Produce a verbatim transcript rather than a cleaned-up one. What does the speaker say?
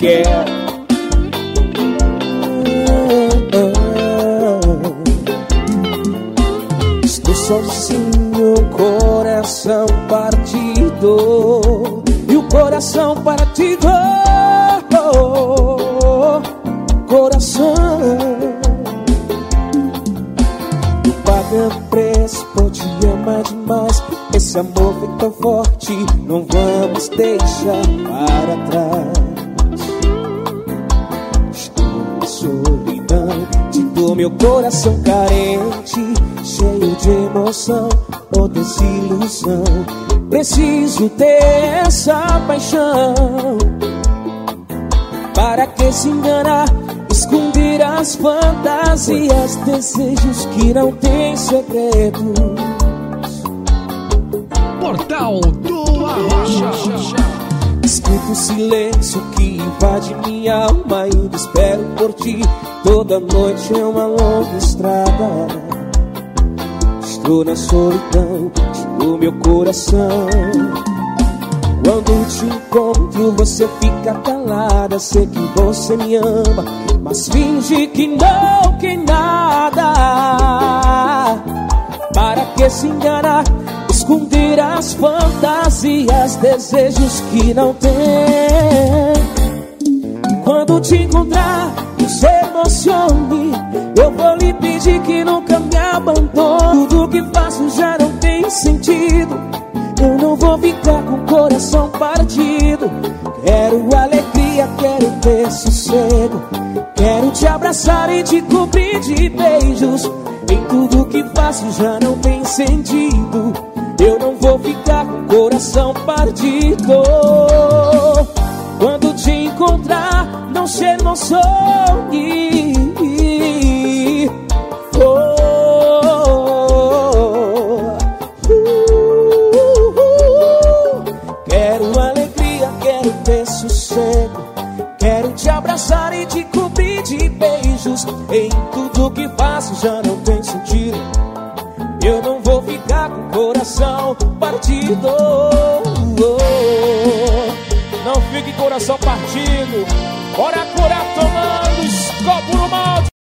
quer. Estou sozinho, coração partido, e o coração partido, coração. Eu pago preço por te amar demais. Esse amor vem tão forte, não vamos deixar para trás. Estou na solidão, te dou meu coração carente, cheio de emoção ou desilusão. Preciso ter essa paixão. Para que se enganar, esconder as fantasias, desejos que não têm segredos. Portal do Arrocha. Escuto o silêncio que invade minha alma, ainda espero por ti. Toda noite é uma longa estrada. Estou na solidão, te dou meu coração. Quando te encontro você fica calada. Sei que você me ama, mas finge que não, que nada. Para que se enganar, esconder as fantasias, desejos que não tem. Quando te encontrar, não se emocione. Eu vou lhe pedir que nunca me abandone. Tudo que faço já não tem sentido. Eu não vou ficar com o coração partido. Quero alegria, quero ter sossego. Quero te abraçar e te cobrir de beijos. Em tudo que faço já não tem sentido. Eu não vou ficar com o coração partido. Quando te encontrar, não se emocione. Oh, uh, uh, uh. Quero alegria, quero ter sossego. Quero te abraçar e te cobrir de beijos. Em tudo que faço já não tem sentido. Eu não vou ficar com o coração partido. Não fique coração partido. Bora curar tomando escopo no mal.